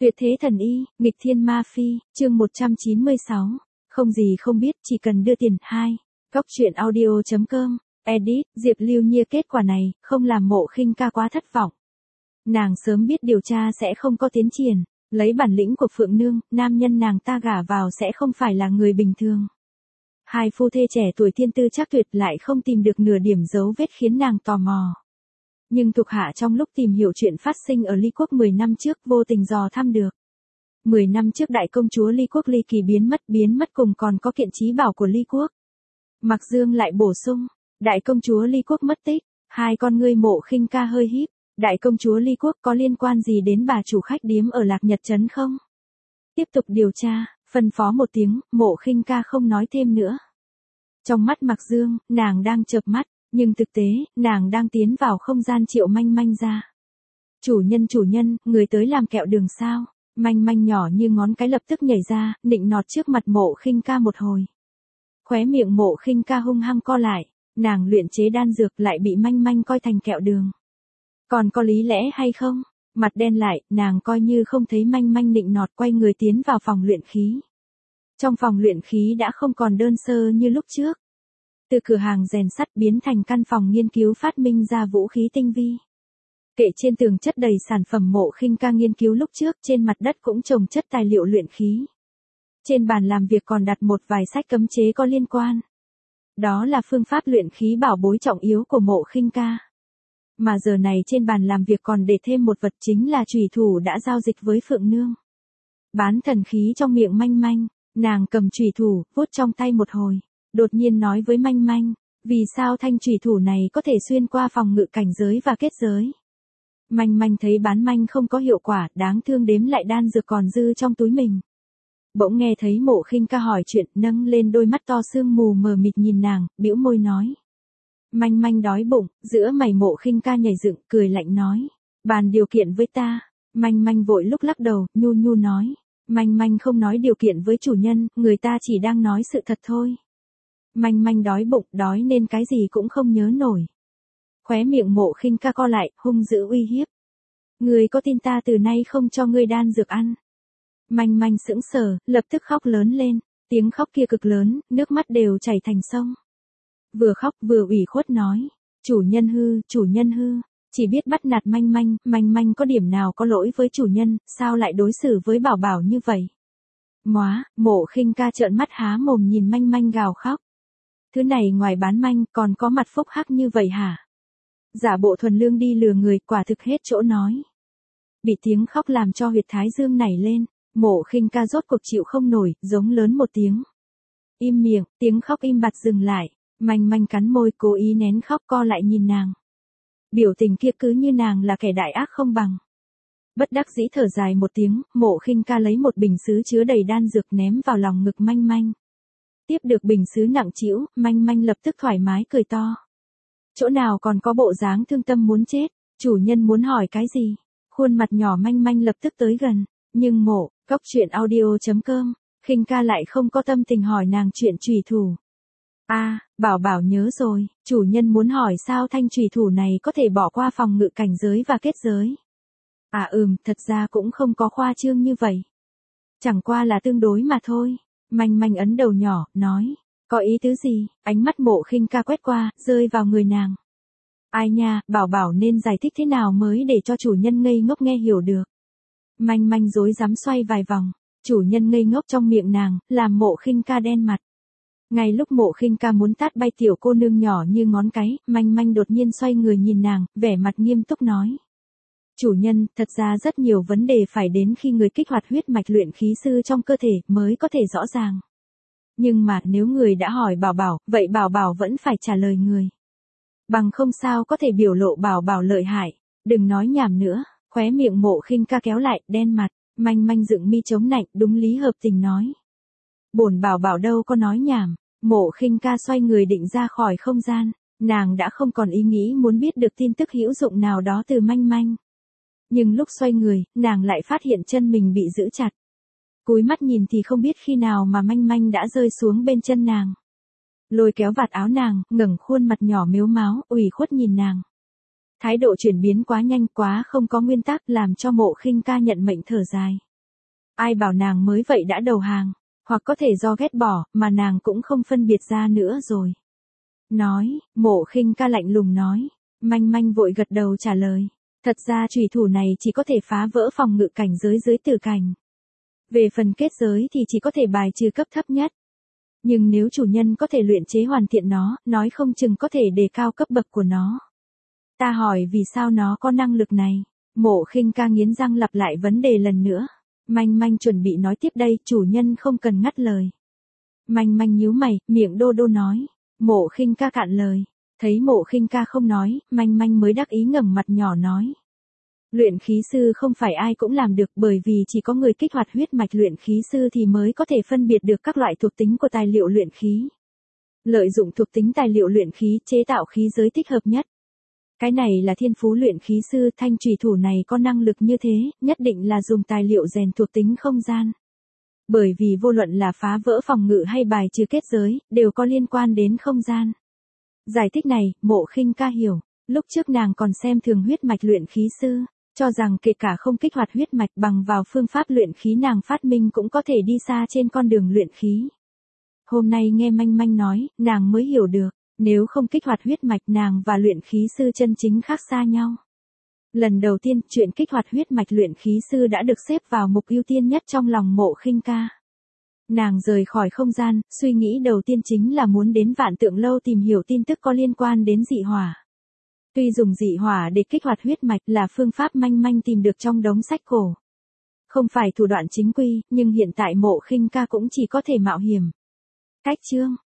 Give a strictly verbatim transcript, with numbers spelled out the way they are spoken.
Tuyệt thế thần y, nghịch thiên ma phi, chương một trăm chín mươi sáu. Không gì không biết, chỉ cần đưa tiền. Hai. Góc truyện audio chấm com. Edit, Diệp Lưu Nhiên kết quả này, không làm Mộ Khinh Ca quá thất vọng. Nàng sớm biết điều tra sẽ không có tiến triển, lấy bản lĩnh của Phượng Nương, nam nhân nàng ta gả vào sẽ không phải là người bình thường. Hai phu thê trẻ tuổi thiên tư chắc tuyệt lại không tìm được nửa điểm dấu vết khiến nàng tò mò. Nhưng thuộc hạ trong lúc tìm hiểu chuyện phát sinh ở Ly Quốc mười năm trước vô tình dò thăm được. mười năm trước đại công chúa Ly Quốc Ly Kỳ biến mất biến mất cùng còn có kiện chí bảo của Ly Quốc. Mạc Dương lại bổ sung, đại công chúa Ly Quốc mất tích, hai con ngươi Mộ Khinh Ca hơi híp, đại công chúa Ly Quốc có liên quan gì đến bà chủ khách điếm ở Lạc Nhật Trấn không? Tiếp tục điều tra, phân phó một tiếng, Mộ Khinh Ca không nói thêm nữa. Trong mắt Mạc Dương, nàng đang chợp mắt. Nhưng thực tế, nàng đang tiến vào không gian Triệu Manh Manh ra. Chủ nhân chủ nhân, người tới làm kẹo đường sao? Manh Manh nhỏ như ngón cái lập tức nhảy ra, nịnh nọt trước mặt Mộ Khinh Ca một hồi. Khóe miệng Mộ Khinh Ca hung hăng co lại, nàng luyện chế đan dược lại bị Manh Manh coi thành kẹo đường. Còn có lý lẽ hay không? Mặt đen lại, nàng coi như không thấy Manh Manh nịnh nọt quay người tiến vào phòng luyện khí. Trong phòng luyện khí đã không còn đơn sơ như lúc trước. Từ cửa hàng rèn sắt biến thành căn phòng nghiên cứu phát minh ra vũ khí tinh vi. Kệ trên tường chất đầy sản phẩm Mộ Khinh Ca nghiên cứu lúc trước, trên mặt đất cũng trồng chất tài liệu luyện khí. Trên bàn làm việc còn đặt một vài sách cấm chế có liên quan. Đó là phương pháp luyện khí bảo bối trọng yếu của Mộ Khinh Ca. Mà giờ này trên bàn làm việc còn để thêm một vật chính là chùy thủ đã giao dịch với Phượng Nương. Bán thần khí trong miệng Manh Manh, nàng cầm chùy thủ, vuốt trong tay một hồi. Đột nhiên nói với Manh Manh, vì sao thanh chùy thủ này có thể xuyên qua phòng ngự cảnh giới và kết giới. Manh Manh thấy bán manh không có hiệu quả, đáng thương đếm lại đan dược còn dư trong túi mình. Bỗng nghe thấy Mộ Khinh Ca hỏi chuyện, nâng lên đôi mắt to sương mù mờ mịt nhìn nàng, bĩu môi nói. Manh Manh đói bụng, giữa mày Mộ Khinh Ca nhảy dựng, cười lạnh nói, bàn điều kiện với ta. Manh Manh vội lúc lắc đầu, nhu nhu nói, Manh Manh không nói điều kiện với chủ nhân, người ta chỉ đang nói sự thật thôi. Manh Manh đói bụng, đói nên cái gì cũng không nhớ nổi. Khóe miệng Mộ Khinh Ca co lại, hung dữ uy hiếp. Ngươi có tin ta từ nay không cho ngươi đan dược ăn? Manh Manh sững sờ, lập tức khóc lớn lên, tiếng khóc kia cực lớn, nước mắt đều chảy thành sông. Vừa khóc vừa ủy khuất nói, chủ nhân hư, chủ nhân hư, chỉ biết bắt nạt Manh Manh, Manh Manh có điểm nào có lỗi với chủ nhân, sao lại đối xử với Bảo Bảo như vậy? Móa, Mộ Khinh Ca trợn mắt há mồm nhìn Manh Manh gào khóc. Thứ này ngoài bán manh còn có mặt phúc hắc như vậy hả? Giả bộ thuần lương đi lừa người, quả thực hết chỗ nói. Bị tiếng khóc làm cho huyệt thái dương nảy lên, Mộ Khinh Ca rốt cuộc chịu không nổi, giống lớn một tiếng. Im miệng, tiếng khóc im bặt dừng lại, Manh Manh cắn môi cố ý nén khóc co lại nhìn nàng. Biểu tình kia cứ như nàng là kẻ đại ác không bằng. Bất đắc dĩ thở dài một tiếng, Mộ Khinh Ca lấy một bình sứ chứa đầy đan dược ném vào lòng ngực Manh Manh. Tiếp được bình sứ nặng trĩu, Manh Manh lập tức thoải mái cười to. Chỗ nào còn có bộ dáng thương tâm muốn chết, chủ nhân muốn hỏi cái gì? Khuôn mặt nhỏ Manh Manh lập tức tới gần, nhưng Mộ, góc truyện audio chấm com, Khinh Ca lại không có tâm tình hỏi nàng chuyện chùy thủ. A, à, Bảo Bảo nhớ rồi, chủ nhân muốn hỏi sao thanh chùy thủ này có thể bỏ qua phòng ngự cảnh giới và kết giới. À ừm, thật ra cũng không có khoa trương như vậy. Chẳng qua là tương đối mà thôi. Manh Manh ấn đầu nhỏ, nói, có ý tứ gì? Ánh mắt Mộ Khinh Ca quét qua, rơi vào người nàng. Ai nha, Bảo Bảo nên giải thích thế nào mới để cho chủ nhân ngây ngốc nghe hiểu được. Manh Manh rối rắm xoay vài vòng, chủ nhân ngây ngốc trong miệng nàng, làm Mộ Khinh Ca đen mặt. Ngay lúc Mộ Khinh Ca muốn tát bay tiểu cô nương nhỏ như ngón cái, Manh Manh đột nhiên xoay người nhìn nàng, vẻ mặt nghiêm túc nói. Chủ nhân, thật ra rất nhiều vấn đề phải đến khi người kích hoạt huyết mạch luyện khí sư trong cơ thể mới có thể rõ ràng. Nhưng mà nếu người đã hỏi Bảo Bảo, vậy Bảo Bảo vẫn phải trả lời người. Bằng không sao có thể biểu lộ Bảo Bảo lợi hại. Đừng nói nhảm nữa, khóe miệng Mộ Khinh Ca kéo lại, đen mặt, Manh Manh dựng mi chống nạnh, đúng lý hợp tình nói. Bổn Bảo Bảo đâu có nói nhảm. Mộ Khinh Ca xoay người định ra khỏi không gian, nàng đã không còn ý nghĩ muốn biết được tin tức hữu dụng nào đó từ Manh Manh. Nhưng lúc xoay người, nàng lại phát hiện chân mình bị giữ chặt. Cúi mắt nhìn thì không biết khi nào mà Manh Manh đã rơi xuống bên chân nàng. Lôi kéo vạt áo nàng, ngẩng khuôn mặt nhỏ mếu máo, ủy khuất nhìn nàng. Thái độ chuyển biến quá nhanh quá không có nguyên tắc làm cho Mộ Khinh Ca nhận mệnh thở dài. Ai bảo nàng mới vậy đã đầu hàng, hoặc có thể do ghét bỏ, mà nàng cũng không phân biệt ra nữa rồi. Nói, Mộ Khinh Ca lạnh lùng nói. Manh Manh vội gật đầu trả lời. Thật ra chủy thủ này chỉ có thể phá vỡ phòng ngự cảnh giới dưới tử cảnh. Về phần kết giới thì chỉ có thể bài trừ cấp thấp nhất. Nhưng nếu chủ nhân có thể luyện chế hoàn thiện nó, nói không chừng có thể đề cao cấp bậc của nó. Ta hỏi vì sao nó có năng lực này? Mộ Khinh Ca nghiến răng lặp lại vấn đề lần nữa. Manh Manh chuẩn bị nói tiếp đây, chủ nhân không cần ngắt lời. Manh Manh nhíu mày, miệng đô đô nói. Mộ Khinh Ca cạn lời. Thấy Mộ Khinh Ca không nói, Manh Manh mới đắc ý ngẩng mặt nhỏ nói. Luyện khí sư không phải ai cũng làm được, bởi vì chỉ có người kích hoạt huyết mạch luyện khí sư thì mới có thể phân biệt được các loại thuộc tính của tài liệu luyện khí. Lợi dụng thuộc tính tài liệu luyện khí chế tạo khí giới thích hợp nhất. Cái này là thiên phú luyện khí sư, thanh chủy thủ này có năng lực như thế, nhất định là dùng tài liệu rèn thuộc tính không gian. Bởi vì vô luận là phá vỡ phòng ngự hay bài trừ kết giới, đều có liên quan đến không gian. Giải thích này, Mộ Khinh Ca hiểu. Lúc trước nàng còn xem thường huyết mạch luyện khí sư, cho rằng kể cả không kích hoạt huyết mạch bằng vào phương pháp luyện khí nàng phát minh cũng có thể đi xa trên con đường luyện khí. Hôm nay nghe Manh Manh nói, nàng mới hiểu được, nếu không kích hoạt huyết mạch nàng và luyện khí sư chân chính khác xa nhau. Lần đầu tiên, chuyện kích hoạt huyết mạch luyện khí sư đã được xếp vào mục ưu tiên nhất trong lòng Mộ Khinh Ca. Nàng rời khỏi không gian, suy nghĩ đầu tiên chính là muốn đến Vạn Tượng Lâu tìm hiểu tin tức có liên quan đến dị hỏa. Tuy dùng dị hỏa để kích hoạt huyết mạch là phương pháp Manh Manh tìm được trong đống sách cổ. Không phải thủ đoạn chính quy, nhưng hiện tại Mộ Khinh Ca cũng chỉ có thể mạo hiểm. Cách chương